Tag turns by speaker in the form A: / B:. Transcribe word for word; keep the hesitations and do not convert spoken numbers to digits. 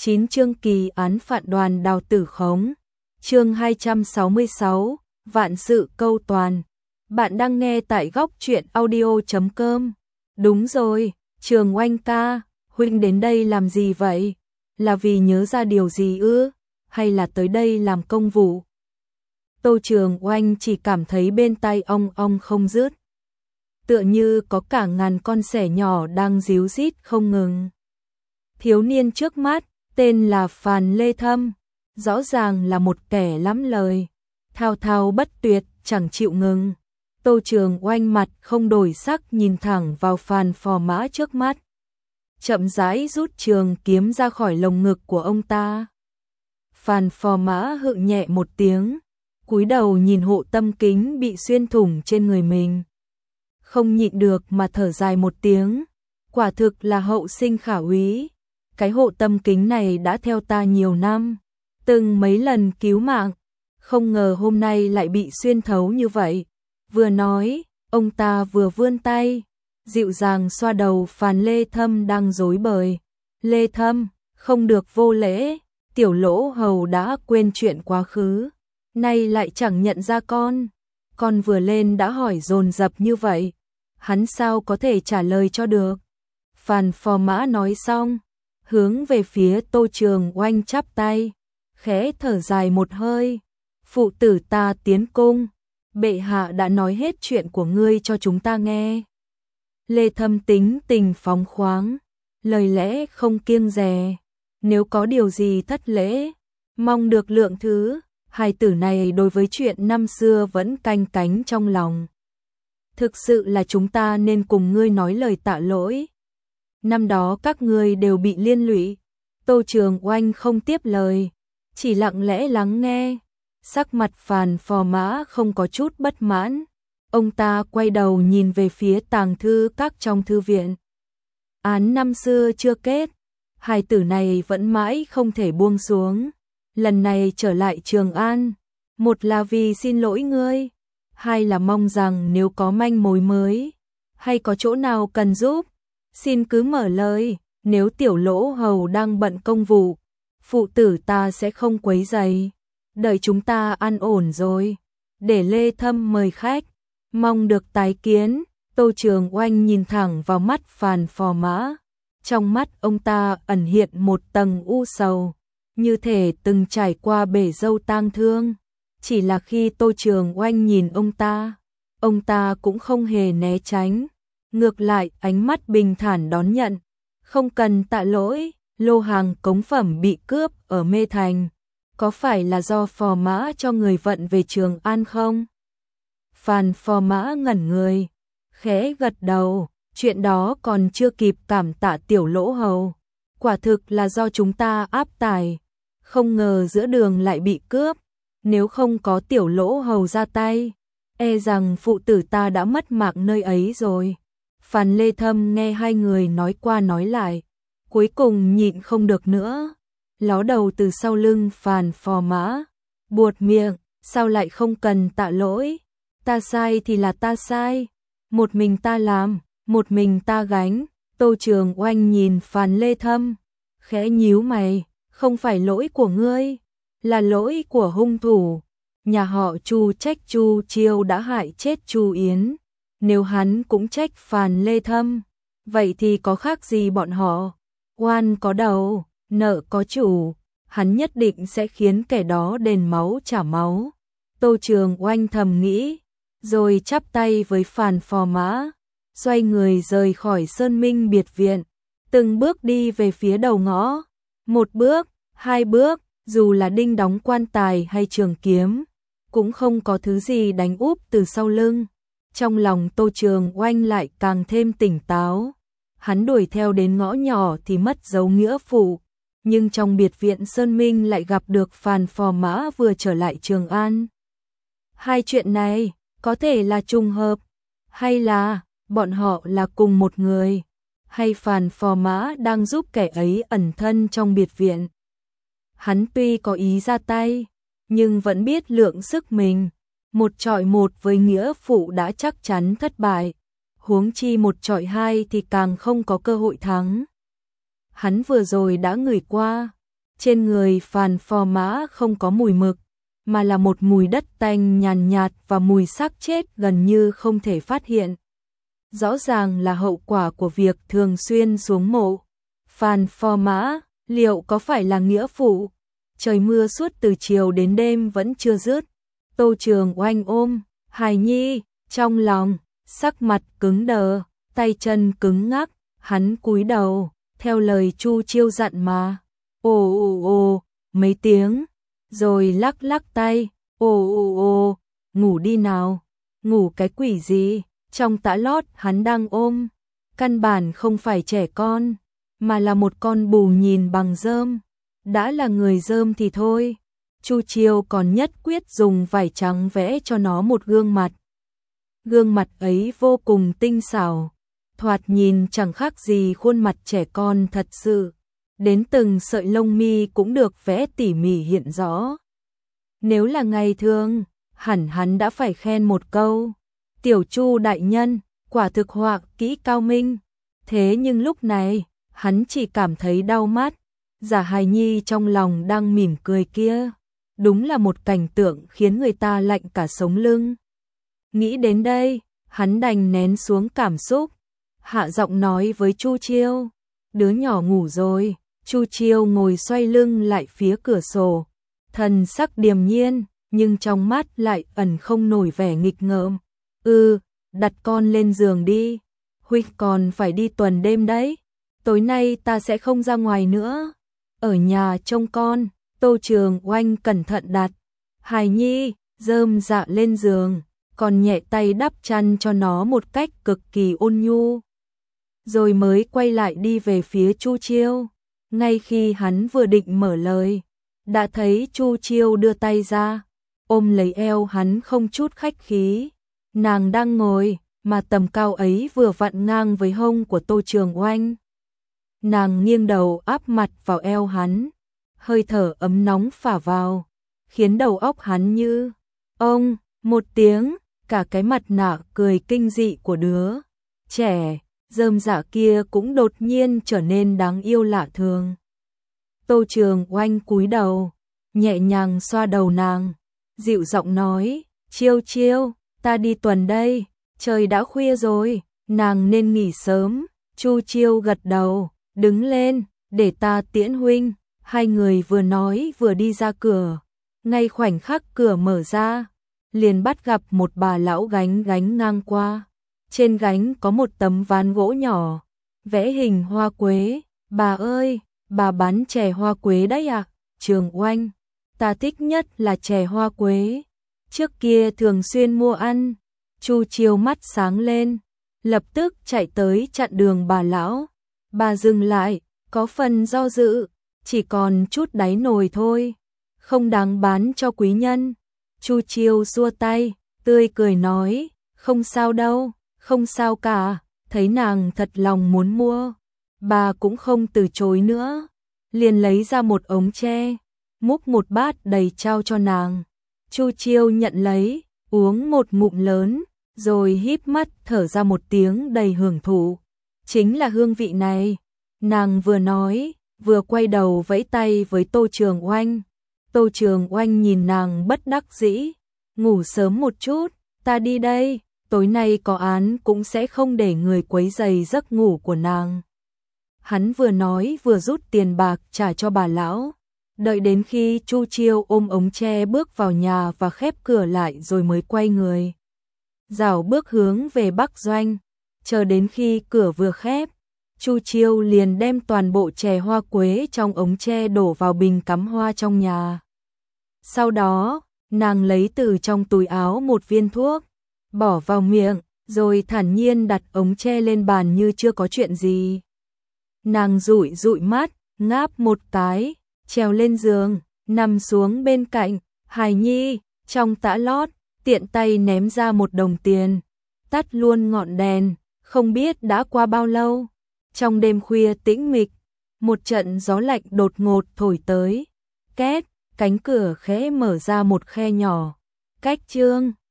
A: chín chương kỳ án phạt đoàn Đào Tử Khống. Chương hai trăm sáu mươi sáu, vạn sự câu toàn. Bạn đang nghe tại góc truyện audio chấm com. Đúng rồi, Trường Oanh ca, huynh đến đây làm gì vậy? Là vì nhớ ra điều gì ư? Hay là tới đây làm công vụ? Tô Trường Oanh chỉ cảm thấy bên tai ong ong không dứt. Tựa như có cả ngàn con sẻ nhỏ đang ríu rít không ngừng. Thiếu niên trước mắt, tên là Phàn Lê Thâm, rõ ràng là một kẻ lắm lời, thao thao bất tuyệt, chẳng chịu ngừng. Tô Trường Oanh mặt không đổi sắc nhìn thẳng vào Phàn Phò Mã trước mắt. Chậm rãi rút trường kiếm ra khỏi lồng ngực của ông ta. Phàn Phò Mã hự nhẹ một tiếng, cúi đầu nhìn hộ tâm kính bị xuyên thủng trên người mình. Không nhịn được mà thở dài một tiếng, quả thực là hậu sinh khả úy. Cái hộ tâm kính này đã theo ta nhiều năm, từng mấy lần cứu mạng, không ngờ hôm nay lại bị xuyên thấu như vậy. Vừa nói, ông ta vừa vươn tay, dịu dàng xoa đầu Phàn Lê Thâm đang rối bời. Lê Thâm, không được vô lễ, tiểu lỗ hầu đã quên chuyện quá khứ, nay lại chẳng nhận ra con. Con vừa lên đã hỏi dồn dập như vậy, hắn sao có thể trả lời cho được. Phàn Phò Mã nói xong, hướng về phía Tô Trường Oanh chắp tay, khẽ thở dài một hơi. Phụ tử ta tiến cung, bệ hạ đã nói hết chuyện của ngươi cho chúng ta nghe. Lê Thâm tính tình phóng khoáng, lời lẽ không kiêng dè, nếu có điều gì thất lễ, mong được lượng thứ. Hài tử này đối với chuyện năm xưa vẫn canh cánh trong lòng. Thực sự là chúng ta nên cùng ngươi nói lời tạ lỗi. Năm đó các ngươi đều bị liên lụy. Tô Trường Oanh không tiếp lời, chỉ lặng lẽ lắng nghe. Sắc mặt Phàn Phò Mã không có chút bất mãn. Ông ta quay đầu nhìn về phía tàng thư các trong thư viện. Án năm xưa chưa kết, hài tử này vẫn mãi không thể buông xuống. Lần này trở lại Trường An, một là vì xin lỗi ngươi, hai là mong rằng nếu có manh mối mới, hay có chỗ nào cần giúp, xin cứ mở lời. Nếu tiểu lỗ hầu đang bận công vụ, phụ tử ta sẽ không quấy rầy. Đợi chúng ta an ổn rồi, để Lê Thâm mời khách, mong được tái kiến. Tô Trường Oanh nhìn thẳng vào mắt Phàn Phò Mã, trong mắt ông ta ẩn hiện một tầng u sầu, như thể từng trải qua bể dâu tang thương. Chỉ là khi Tô Trường Oanh nhìn ông ta, ông ta cũng không hề né tránh, ngược lại ánh mắt bình thản đón nhận. Không cần tạ lỗi, lô hàng cống phẩm bị cướp ở Mê Thành, có phải là do Phò Mã cho người vận về Trường An không? Phàn Phò Mã ngẩn người, khẽ gật đầu, chuyện đó còn chưa kịp cảm tạ tiểu lỗ hầu, quả thực là do chúng ta áp tải, không ngờ giữa đường lại bị cướp. Nếu không có tiểu lỗ hầu ra tay, e rằng phụ tử ta đã mất mạng nơi ấy rồi. Phàn Lê Thâm nghe hai người nói qua nói lại, cuối cùng nhịn không được nữa, ló đầu từ sau lưng Phàn Phò Mã, buột miệng, sao lại không cần tạ lỗi, ta sai thì là ta sai, một mình ta làm, một mình ta gánh. Tô Trường Oanh nhìn Phàn Lê Thâm, khẽ nhíu mày, không phải lỗi của ngươi, là lỗi của hung thủ. Nhà họ Chu trách Chu Chiêu đã hại chết Chu Yến, nếu hắn cũng trách Phàn Lê Thâm, vậy thì có khác gì bọn họ. Oan có đầu, nợ có chủ, hắn nhất định sẽ khiến kẻ đó đền máu trả máu. Tô Trường Oanh thầm nghĩ, rồi chắp tay với Phàn Phò Mã, xoay người rời khỏi Sơn Minh biệt viện, từng bước đi về phía đầu ngõ. Một bước, hai bước, dù là đinh đóng quan tài hay trường kiếm, cũng không có thứ gì đánh úp từ sau lưng. Trong lòng Tô Trường Oanh lại càng thêm tỉnh táo. Hắn đuổi theo đến ngõ nhỏ thì mất dấu nghĩa phụ, nhưng trong biệt viện Sơn Minh lại gặp được Phàn Phò Mã vừa trở lại Trường An. Hai chuyện này có thể là trùng hợp, hay là bọn họ là cùng một người, hay Phàn Phò Mã đang giúp kẻ ấy ẩn thân trong biệt viện. Hắn tuy có ý ra tay, nhưng vẫn biết lượng sức mình, một chọi một với nghĩa phụ đã chắc chắn thất bại, huống chi một chọi hai thì càng không có cơ hội thắng. Hắn vừa rồi đã ngửi qua, Trên người Phàn Phò Mã không có mùi mực, mà là một mùi đất tanh nhàn nhạt và mùi xác chết gần như không thể phát hiện. Rõ ràng là hậu quả của việc thường xuyên xuống mộ. Phàn Phò Mã, liệu có phải là nghĩa phụ? Trời mưa suốt từ chiều đến đêm vẫn chưa dứt. Tô Trường Oanh ôm hài nhi trong lòng, sắc mặt cứng đờ, tay chân cứng ngắc, hắn cúi đầu, theo lời Chu Chiêu dặn mà. Ồ ồ ồ, mấy tiếng, rồi lắc lắc tay, ồ ồ ồ, ngủ đi nào. Ngủ cái quỷ gì? Trong tã lót hắn đang ôm, căn bản không phải trẻ con, mà là một con bù nhìn bằng rơm. Đã là người rơm thì thôi, Chu Chiêu còn nhất quyết dùng vải trắng vẽ cho nó một gương mặt. Gương mặt ấy vô cùng tinh xảo, thoạt nhìn chẳng khác gì khuôn mặt trẻ con thật sự. Đến từng sợi lông mi cũng được vẽ tỉ mỉ hiện rõ. Nếu là ngày thường, hẳn hắn đã phải khen một câu. Tiểu Chu đại nhân, quả thực họa kỹ cao minh. Thế nhưng lúc này, hắn chỉ cảm thấy đau mắt. Giả hài nhi trong lòng đang mỉm cười kia. Đúng là một cảnh tượng khiến người ta lạnh cả sống lưng. Nghĩ đến đây, hắn đành nén xuống cảm xúc. Hạ giọng nói với Chu Chiêu. Đứa nhỏ ngủ rồi. Chu Chiêu ngồi xoay lưng lại phía cửa sổ. Thần sắc điềm nhiên, nhưng trong mắt lại ẩn không nổi vẻ nghịch ngợm. Ừ, đặt con lên giường đi. Huynh còn phải đi tuần đêm đấy. Tối nay ta sẽ không ra ngoài nữa. Ở nhà trông con. Tô Trường Oanh cẩn thận đặt hài nhi rơm dạ lên giường, còn nhẹ tay đắp chăn cho nó một cách cực kỳ ôn nhu. Rồi mới quay lại đi về phía Chu Chiêu. Ngay khi hắn vừa định mở lời, đã thấy Chu Chiêu đưa tay ra, ôm lấy eo hắn không chút khách khí. Nàng đang ngồi, mà tầm cao ấy vừa vặn ngang với hông của Tô Trường Oanh. Nàng nghiêng đầu áp mặt vào eo hắn, hơi thở ấm nóng phả vào, khiến đầu óc hắn như ông, một tiếng, cả cái mặt nạ cười kinh dị của đứa trẻ rơm rạ kia cũng đột nhiên trở nên đáng yêu lạ thường. Tô Trường Oanh cúi đầu, nhẹ nhàng xoa đầu nàng, dịu giọng nói, Chiêu Chiêu, ta đi tuần đây, trời đã khuya rồi, nàng nên nghỉ sớm. Chu Chiêu gật đầu, đứng lên, để ta tiễn huynh. Hai người vừa nói vừa đi ra cửa, ngay khoảnh khắc cửa mở ra, liền bắt gặp một bà lão gánh gánh ngang qua. Trên gánh có một tấm ván gỗ nhỏ, vẽ hình hoa quế. Bà ơi, bà bán chè hoa quế đấy à? Trường Oanh, ta thích nhất là chè hoa quế. Trước kia thường xuyên mua ăn. Chu Chiêu mắt sáng lên, lập tức chạy tới chặn đường bà lão. Bà dừng lại, có phần do dự, chỉ còn chút đáy nồi thôi, không đáng bán cho quý nhân. Chu Chiêu xua tay, tươi cười nói, không sao đâu, không sao cả. Thấy nàng thật lòng muốn mua, bà cũng không từ chối nữa, liền lấy ra một ống tre, múc một bát đầy trao cho nàng. Chu Chiêu nhận lấy, uống một ngụm lớn, rồi híp mắt thở ra một tiếng đầy hưởng thụ. Chính là hương vị này. Nàng vừa nói, vừa quay đầu vẫy tay với Tô Trường Oanh. Tô Trường Oanh nhìn nàng bất đắc dĩ, ngủ sớm một chút, ta đi đây. Tối nay có án cũng sẽ không để người quấy rầy giấc ngủ của nàng. Hắn vừa nói vừa rút tiền bạc trả cho bà lão. Đợi đến khi Chu Chiêu ôm ống tre bước vào nhà và khép cửa lại rồi mới quay người, rảo bước hướng về Bắc Doanh. Chờ đến khi cửa vừa khép, Chu Chiêu liền đem toàn bộ chè hoa quế trong ống tre đổ vào bình cắm hoa trong nhà. Sau đó, nàng lấy từ trong túi áo một viên thuốc, bỏ vào miệng, rồi thản nhiên đặt ống tre lên bàn như chưa có chuyện gì. Nàng dụi dụi mắt, ngáp một cái, trèo lên giường, nằm xuống bên cạnh hài nhi, trong tã lót, tiện tay ném ra một đồng tiền, tắt luôn ngọn đèn. Không biết đã qua bao lâu, trong đêm khuya tĩnh mịch, một trận gió lạnh đột ngột thổi tới. Két, cánh cửa khẽ mở ra một khe nhỏ, cách Trương